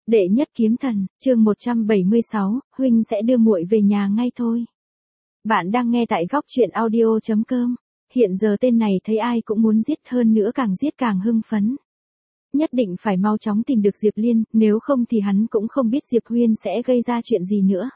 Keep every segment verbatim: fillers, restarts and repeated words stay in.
Đệ nhất kiếm thần, chương một trăm bảy mươi sáu, huynh sẽ đưa muội về nhà ngay thôi. Bạn đang nghe tại góc truyện audio chấm com. Hiện giờ tên này thấy ai cũng muốn giết, hơn nữa càng giết càng hưng phấn. Nhất định phải mau chóng tìm được Diệp Liên, nếu không thì hắn cũng không biết Diệp Huyên sẽ gây ra chuyện gì nữa.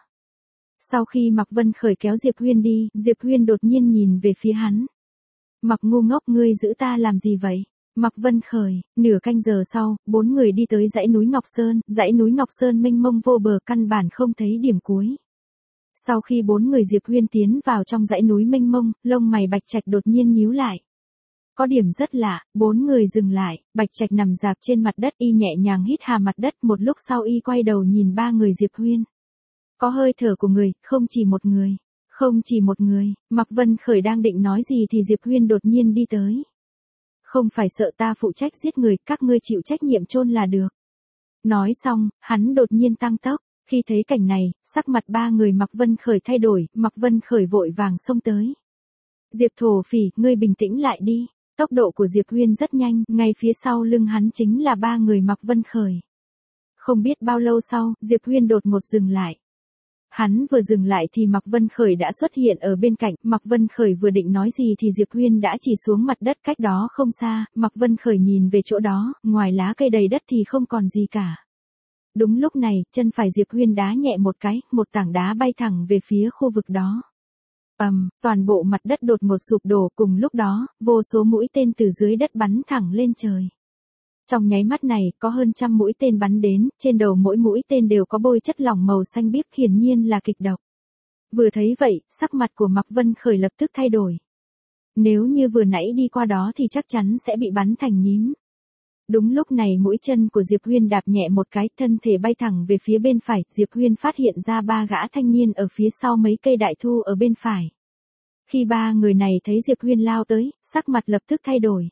Sau khi Mạc Vân Khởi kéo Diệp Huyên đi, Diệp Huyên đột nhiên nhìn về phía hắn. Mạc ngu ngốc, ngươi giữ ta làm gì vậy? Mạc Vân Khởi, nửa canh giờ sau, bốn người đi tới dãy núi Ngọc Sơn, dãy núi Ngọc Sơn mênh mông vô bờ, căn bản không thấy điểm cuối. Sau khi bốn người Diệp Huyên tiến vào trong dãy núi mênh mông, lông mày Bạch Trạch đột nhiên nhíu lại. Có điểm rất lạ, bốn người dừng lại, Bạch Trạch nằm rạp trên mặt đất, y nhẹ nhàng hít hà mặt đất, một lúc sau y quay đầu nhìn ba người Diệp Huyên. Có hơi thở của người, không chỉ một người, không chỉ một người. Mạc Vân Khởi đang định nói gì thì Diệp Huyên đột nhiên đi tới. Không phải sợ ta phụ trách giết người, các ngươi chịu trách nhiệm chôn là được. Nói xong, hắn đột nhiên tăng tốc. Khi thấy cảnh này, sắc mặt ba người Mạc Vân Khởi thay đổi, Mạc Vân Khởi vội vàng xông tới. Diệp thổ phỉ, ngươi bình tĩnh lại đi. Tốc độ của Diệp Huyên rất nhanh, ngay phía sau lưng hắn chính là ba người Mạc Vân Khởi. Không biết bao lâu sau, Diệp Huyên đột ngột dừng lại. Hắn vừa dừng lại thì Mạc Vân Khởi đã xuất hiện ở bên cạnh, Mạc Vân Khởi vừa định nói gì thì Diệp Huyên đã chỉ xuống mặt đất cách đó không xa, Mạc Vân Khởi nhìn về chỗ đó, ngoài lá cây đầy đất thì không còn gì cả. Đúng lúc này, chân phải Diệp Huyên đá nhẹ một cái, một tảng đá bay thẳng về phía khu vực đó. Ầm, um, toàn bộ mặt đất đột ngột sụp đổ, cùng lúc đó, vô số mũi tên từ dưới đất bắn thẳng lên trời. Trong nháy mắt này, có hơn trăm mũi tên bắn đến, trên đầu mỗi mũi tên đều có bôi chất lỏng màu xanh biếc, hiển nhiên là kịch độc. Vừa thấy vậy, sắc mặt của Mạc Vân Khởi lập tức thay đổi. Nếu như vừa nãy đi qua đó thì chắc chắn sẽ bị bắn thành nhím. Đúng lúc này mũi chân của Diệp Huyên đạp nhẹ một cái, thân thể bay thẳng về phía bên phải, Diệp Huyên phát hiện ra ba gã thanh niên ở phía sau mấy cây đại thụ ở bên phải. Khi ba người này thấy Diệp Huyên lao tới, sắc mặt lập tức thay đổi.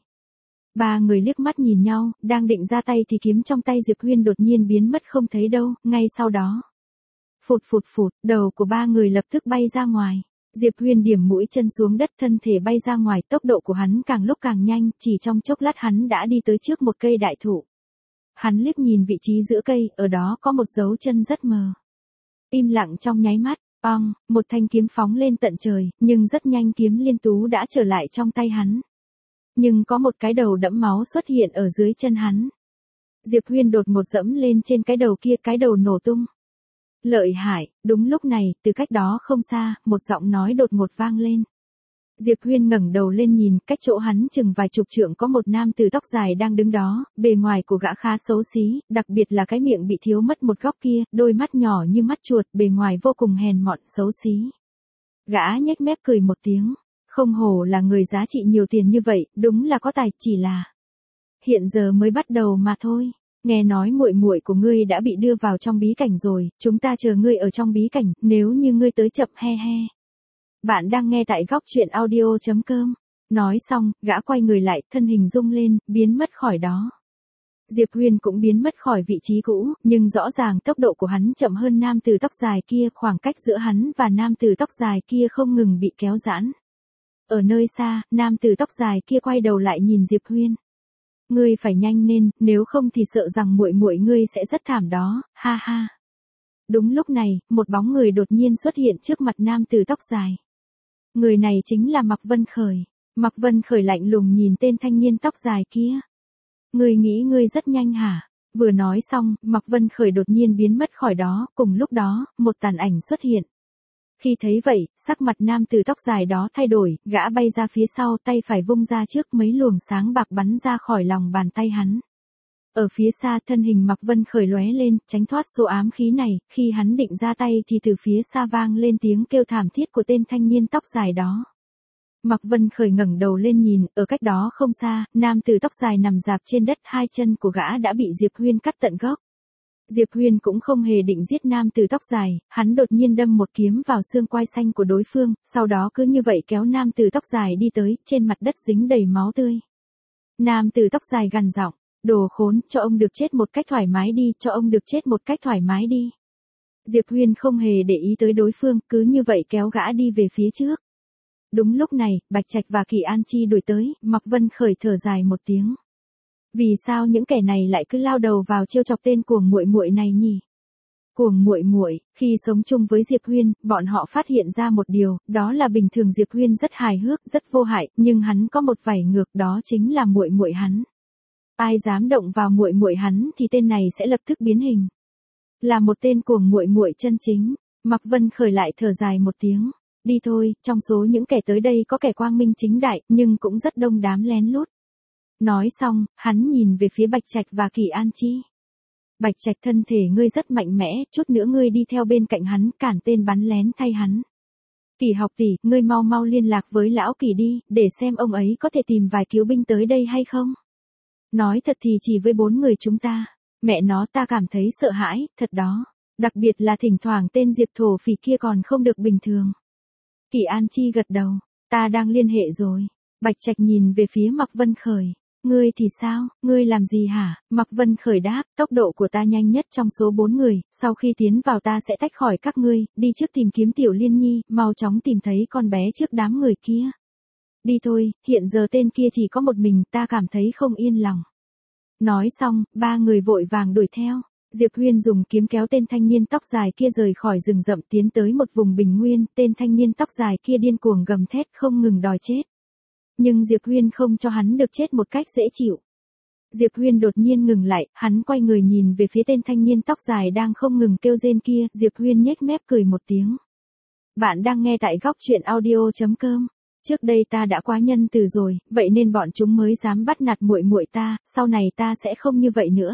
Ba người liếc mắt nhìn nhau, đang định ra tay thì kiếm trong tay Diệp Huyên đột nhiên biến mất không thấy đâu, ngay sau đó. Phụt phụt phụt, đầu của ba người lập tức bay ra ngoài. Diệp Huyên điểm mũi chân xuống đất, thân thể bay ra ngoài, tốc độ của hắn càng lúc càng nhanh, chỉ trong chốc lát hắn đã đi tới trước một cây đại thụ. Hắn liếc nhìn vị trí giữa cây, ở đó có một dấu chân rất mờ. Im lặng trong nháy mắt, ong, một thanh kiếm phóng lên tận trời, nhưng rất nhanh kiếm liên tú đã trở lại trong tay hắn. Nhưng có một cái đầu đẫm máu xuất hiện ở dưới chân hắn. Diệp Huyên đột ngột dẫm lên trên cái đầu kia, cái đầu nổ tung. Lợi hại, đúng lúc này, từ cách đó không xa, một giọng nói đột ngột vang lên. Diệp Huyên ngẩng đầu lên nhìn, cách chỗ hắn chừng vài chục trượng có một nam tử tóc dài đang đứng đó, bề ngoài của gã khá xấu xí, đặc biệt là cái miệng bị thiếu mất một góc kia, đôi mắt nhỏ như mắt chuột, bề ngoài vô cùng hèn mọn, xấu xí. Gã nhếch mép cười một tiếng. Không hổ là người giá trị nhiều tiền như vậy, đúng là có tài, chỉ là hiện giờ mới bắt đầu mà thôi. Nghe nói muội muội của ngươi đã bị đưa vào trong bí cảnh rồi, chúng ta chờ ngươi ở trong bí cảnh, nếu như ngươi tới chậm, he he. Bạn đang nghe tại góc truyện audio chấm com. Nói xong, gã quay người lại, thân hình rung lên, biến mất khỏi đó. Diệp Huyên cũng biến mất khỏi vị trí cũ, nhưng rõ ràng tốc độ của hắn chậm hơn nam tử tóc dài kia, khoảng cách giữa hắn và nam tử tóc dài kia không ngừng bị kéo giãn. Ở nơi xa, nam tử tóc dài kia quay đầu lại nhìn Diệp Huyên. Ngươi phải nhanh lên, nếu không thì sợ rằng muội muội ngươi sẽ rất thảm đó, ha ha. Đúng lúc này, một bóng người đột nhiên xuất hiện trước mặt nam tử tóc dài. Người này chính là Mạc Vân Khởi. Mạc Vân Khởi lạnh lùng nhìn tên thanh niên tóc dài kia. Ngươi nghĩ ngươi rất nhanh hả? Vừa nói xong, Mạc Vân Khởi đột nhiên biến mất khỏi đó, cùng lúc đó, một tàn ảnh xuất hiện. Khi thấy vậy, sắc mặt nam tử tóc dài đó thay đổi, gã bay ra phía sau, tay phải vung ra trước, mấy luồng sáng bạc bắn ra khỏi lòng bàn tay hắn. Ở phía xa, thân hình Mạc Vân Khởi lóe lên, tránh thoát số ám khí này, khi hắn định ra tay thì từ phía xa vang lên tiếng kêu thảm thiết của tên thanh niên tóc dài đó. Mạc Vân Khởi ngẩng đầu lên nhìn, ở cách đó không xa, nam tử tóc dài nằm rạp trên đất, hai chân của gã đã bị Diệp Huyên cắt tận gốc. Diệp Huyên cũng không hề định giết nam tử tóc dài, hắn đột nhiên đâm một kiếm vào xương quai xanh của đối phương, sau đó cứ như vậy kéo nam tử tóc dài đi tới, trên mặt đất dính đầy máu tươi. Nam tử tóc dài gằn giọng, đồ khốn, cho ông được chết một cách thoải mái đi, cho ông được chết một cách thoải mái đi. Diệp Huyên không hề để ý tới đối phương, cứ như vậy kéo gã đi về phía trước. Đúng lúc này, Bạch Trạch và Kỳ An Chi đuổi tới, Mạc Vân Khởi thở dài một tiếng. Vì sao những kẻ này lại cứ lao đầu vào trêu chọc tên cuồng muội muội này nhỉ? Cuồng muội muội, khi sống chung với Diệp Huyên, bọn họ phát hiện ra một điều, đó là bình thường Diệp Huyên rất hài hước, rất vô hại, nhưng hắn có một vảy ngược, đó chính là muội muội hắn. Ai dám động vào muội muội hắn thì tên này sẽ lập tức biến hình. Là một tên cuồng muội muội chân chính. Mạc Vân Khởi lại thở dài một tiếng. Đi thôi, trong số những kẻ tới đây có kẻ quang minh chính đại, nhưng cũng rất đông đám lén lút. Nói xong, hắn nhìn về phía Bạch Trạch và Kỳ An Chi. Bạch Trạch, thân thể ngươi rất mạnh mẽ, chút nữa ngươi đi theo bên cạnh hắn, cản tên bắn lén thay hắn. Kỳ học tỷ, ngươi mau mau liên lạc với lão Kỳ đi, để xem ông ấy có thể tìm vài cứu binh tới đây hay không. Nói thật thì chỉ với bốn người chúng ta, mẹ nó ta cảm thấy sợ hãi, thật đó. Đặc biệt là thỉnh thoảng tên Diệp thổ phỉ kia còn không được bình thường. Kỳ An Chi gật đầu, ta đang liên hệ rồi. Bạch Trạch nhìn về phía Mạc Vân Khởi. Ngươi thì sao, ngươi làm gì hả? Mạc Vân Khởi đáp, tốc độ của ta nhanh nhất trong số bốn người, sau khi tiến vào ta sẽ tách khỏi các ngươi, đi trước tìm kiếm Tiểu Liên Nhi, mau chóng tìm thấy con bé trước đám người kia. Đi thôi, hiện giờ tên kia chỉ có một mình, ta cảm thấy không yên lòng. Nói xong, ba người vội vàng đuổi theo. Diệp Huyên dùng kiếm kéo tên thanh niên tóc dài kia rời khỏi rừng rậm tiến tới một vùng bình nguyên, tên thanh niên tóc dài kia điên cuồng gầm thét không ngừng đòi chết. Nhưng Diệp Huyên không cho hắn được chết một cách dễ chịu. Diệp Huyên đột nhiên ngừng lại, hắn quay người nhìn về phía tên thanh niên tóc dài đang không ngừng kêu rên kia, Diệp Huyên nhếch mép cười một tiếng. Bạn đang nghe tại góc truyện audio chấm com. Trước đây ta đã quá nhân từ rồi, vậy nên bọn chúng mới dám bắt nạt muội muội ta, sau này ta sẽ không như vậy nữa.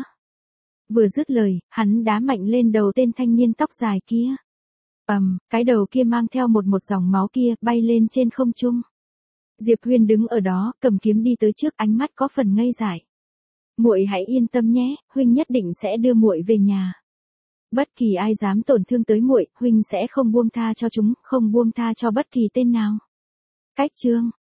Vừa dứt lời, hắn đá mạnh lên đầu tên thanh niên tóc dài kia. Ầm, um, cái đầu kia mang theo một một dòng máu kia bay lên trên không trung. Diệp Huyên đứng ở đó, cầm kiếm đi tới trước, ánh mắt có phần ngây dại. Muội hãy yên tâm nhé, huynh nhất định sẽ đưa muội về nhà. Bất kỳ ai dám tổn thương tới muội, huynh sẽ không buông tha cho chúng, không buông tha cho bất kỳ tên nào. Cách chương